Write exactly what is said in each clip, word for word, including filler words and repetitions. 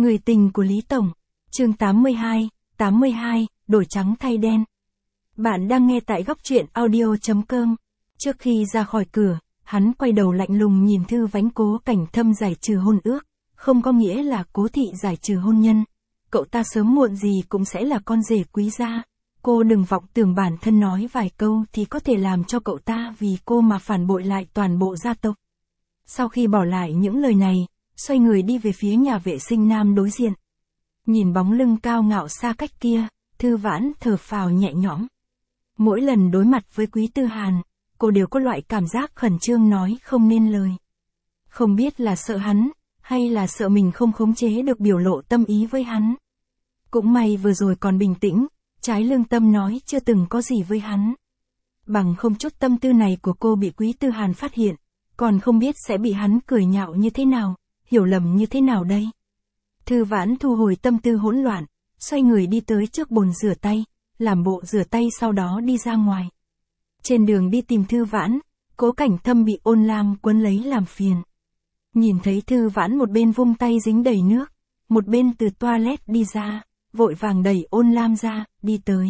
Người tình của Lý Tổng. Chương tám mươi hai, tám mươi hai, đổi trắng thay đen. Bạn đang nghe tại góc truyện audio chấm com. Trước khi ra khỏi cửa, hắn quay đầu lạnh lùng nhìn Thư Vãnh Cố Cảnh Thâm giải trừ hôn ước, không có nghĩa là Cố thị giải trừ hôn nhân. Cậu ta sớm muộn gì cũng sẽ là con rể quý gia. Cô đừng vọng tưởng bản thân nói vài câu thì có thể làm cho cậu ta vì cô mà phản bội lại toàn bộ gia tộc. Sau khi bỏ lại những lời này, xoay người đi về phía nhà vệ sinh nam đối diện. Nhìn bóng lưng cao ngạo xa cách kia, Thư Vãn thở phào nhẹ nhõm. Mỗi lần đối mặt với Quý Tư Hàn, cô đều có loại cảm giác khẩn trương nói không nên lời. Không biết là sợ hắn, hay là sợ mình không khống chế được biểu lộ tâm ý với hắn. Cũng may vừa rồi còn bình tĩnh, trái lương tâm nói chưa từng có gì với hắn. Bằng không chút tâm tư này của cô bị Quý Tư Hàn phát hiện, còn không biết sẽ bị hắn cười nhạo như thế nào, hiểu lầm như thế nào đây. Thư Vãn thu hồi tâm tư hỗn loạn, xoay người đi tới trước bồn rửa tay, làm bộ rửa tay sau đó đi ra ngoài. Trên đường đi tìm Thư Vãn, Cố Cảnh Thâm bị Ôn Lam quấn lấy làm phiền. Nhìn thấy Thư Vãn một bên vung tay dính đầy nước, một bên từ toilet đi ra, vội vàng đẩy Ôn Lam ra, đi tới.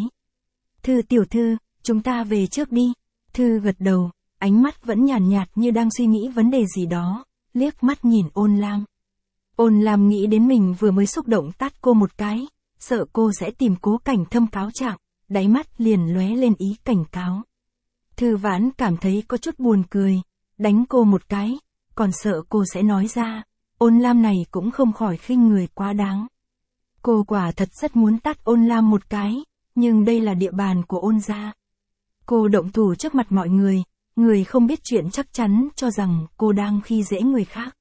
Thư tiểu thư, chúng ta về trước đi. Thư gật đầu, ánh mắt vẫn nhàn nhạt, nhạt như đang suy nghĩ vấn đề gì đó, liếc mắt nhìn Ôn Lam. Ôn Lam nghĩ đến mình vừa mới xúc động tát cô một cái, sợ cô sẽ tìm Cố Cảnh Thâm cáo trạng, đáy mắt liền lóe lên ý cảnh cáo. Thư Vãn cảm thấy có chút buồn cười, đánh cô một cái, còn sợ cô sẽ nói ra, Ôn Lam này cũng không khỏi khinh người quá đáng. Cô quả thật rất muốn tát Ôn Lam một cái, nhưng đây là địa bàn của Ôn gia. Cô động thủ trước mặt mọi người, người không biết chuyện chắc chắn cho rằng cô đang khi dễ người khác.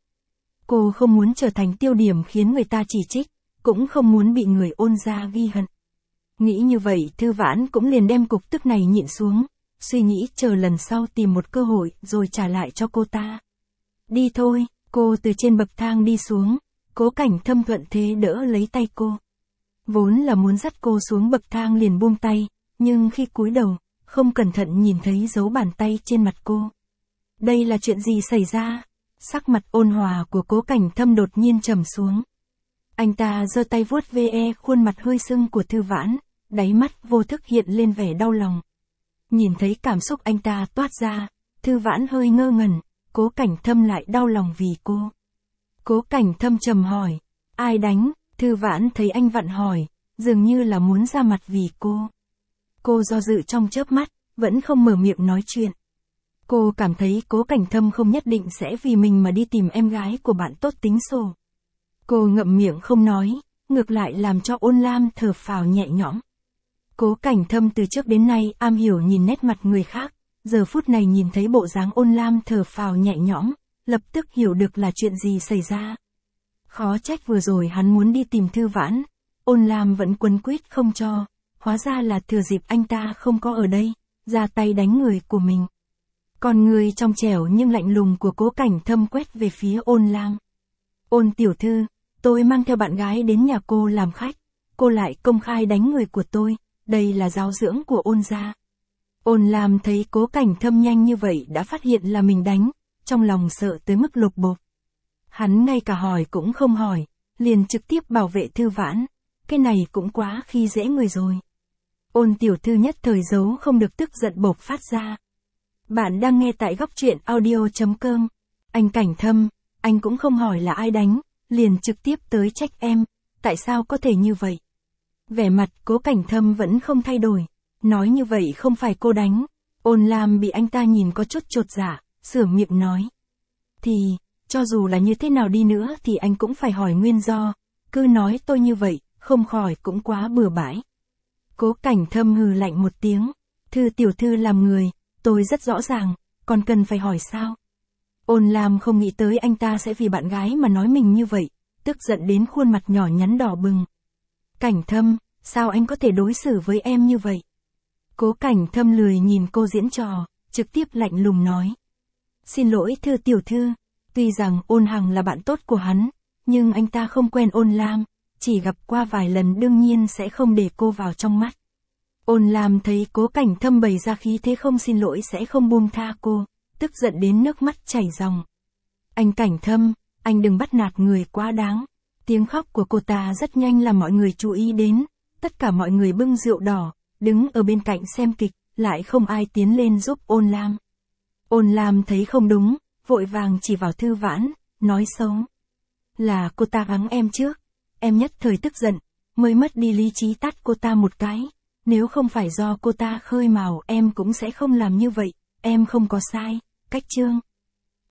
Cô không muốn trở thành tiêu điểm khiến người ta chỉ trích, cũng không muốn bị người Ôn gia ghi hận. Nghĩ như vậy Thư Vãn cũng liền đem cục tức này nhịn xuống, suy nghĩ chờ lần sau tìm một cơ hội rồi trả lại cho cô ta. Đi thôi, cô từ trên bậc thang đi xuống, Cố Cảnh Thâm thuận thế đỡ lấy tay cô. Vốn là muốn dắt cô xuống bậc thang liền buông tay, nhưng khi cúi đầu, không cẩn thận nhìn thấy dấu bàn tay trên mặt cô. Đây là chuyện gì xảy ra? Sắc mặt ôn hòa của Cố Cảnh Thâm đột nhiên trầm xuống. Anh ta giơ tay vuốt ve khuôn mặt hơi sưng của Thư Vãn, đáy mắt vô thức hiện lên vẻ đau lòng. Nhìn thấy cảm xúc anh ta toát ra, Thư Vãn hơi ngơ ngẩn, Cố Cảnh Thâm lại đau lòng vì cô. Cố Cảnh Thâm trầm hỏi, ai đánh? Thư Vãn thấy anh vặn hỏi, dường như là muốn ra mặt vì cô. Cô do dự trong chớp mắt, vẫn không mở miệng nói chuyện. Cô cảm thấy Cố Cảnh Thâm không nhất định sẽ vì mình mà đi tìm em gái của bạn tốt tính sổ. Cô ngậm miệng không nói, ngược lại làm cho Ôn Lam thở phào nhẹ nhõm. Cố Cảnh Thâm từ trước đến nay am hiểu nhìn nét mặt người khác, giờ phút này nhìn thấy bộ dáng Ôn Lam thở phào nhẹ nhõm, lập tức hiểu được là chuyện gì xảy ra. Khó trách vừa rồi hắn muốn đi tìm Thư Vãn, Ôn Lam vẫn quấn quýt không cho, hóa ra là thừa dịp anh ta không có ở đây, ra tay đánh người của mình. Còn người trong trẻo nhưng lạnh lùng của Cố Cảnh Thâm quét về phía Ôn Lam. Ôn tiểu thư, tôi mang theo bạn gái đến nhà cô làm khách, cô lại công khai đánh người của tôi, đây là giáo dưỡng của Ôn gia. Ôn Lam thấy Cố Cảnh Thâm nhanh như vậy đã phát hiện là mình đánh, trong lòng sợ tới mức lột bột. Hắn ngay cả hỏi cũng không hỏi, liền trực tiếp bảo vệ Thư Vãn, cái này cũng quá khi dễ người rồi. Ôn tiểu thư nhất thời giấu không được tức giận bộc phát ra. Bạn đang nghe tại góc truyện audio chấm com. Anh Cảnh Thâm, anh cũng không hỏi là ai đánh, liền trực tiếp tới trách em, tại sao có thể như vậy? Vẻ mặt Cố Cảnh Thâm vẫn không thay đổi, nói như vậy không phải cô đánh. Ôn Lam bị anh ta nhìn có chút chột dạ, sửa miệng nói. Thì, cho dù là như thế nào đi nữa thì anh cũng phải hỏi nguyên do, cứ nói tôi như vậy, không khỏi cũng quá bừa bãi. Cố Cảnh Thâm hừ lạnh một tiếng, Thư tiểu thư làm người, tôi rất rõ ràng, còn cần phải hỏi sao? Ôn Lam không nghĩ tới anh ta sẽ vì bạn gái mà nói mình như vậy, tức giận đến khuôn mặt nhỏ nhắn đỏ bừng. Cảnh Thâm, sao anh có thể đối xử với em như vậy? Cố Cảnh Thâm lười nhìn cô diễn trò, trực tiếp lạnh lùng nói. Xin lỗi Thư tiểu thư, tuy rằng Ôn Hằng là bạn tốt của hắn, nhưng anh ta không quen Ôn Lam, chỉ gặp qua vài lần đương nhiên sẽ không để cô vào trong mắt. Ôn Lam thấy Cố Cảnh Thâm bày ra khí thế không xin lỗi sẽ không buông tha cô, tức giận đến nước mắt chảy ròng. Anh Cảnh Thâm, anh đừng bắt nạt người quá đáng. Tiếng khóc của cô ta rất nhanh làm mọi người chú ý đến, tất cả mọi người bưng rượu đỏ, đứng ở bên cạnh xem kịch, lại không ai tiến lên giúp Ôn Lam. Ôn Lam thấy không đúng, vội vàng chỉ vào Thư Vãn, nói xấu. Là cô ta gắng em trước, em nhất thời tức giận, mới mất đi lý trí tát cô ta một cái, nếu không phải do cô ta khơi mào em cũng sẽ không làm như vậy, em không có sai, Cách Trương.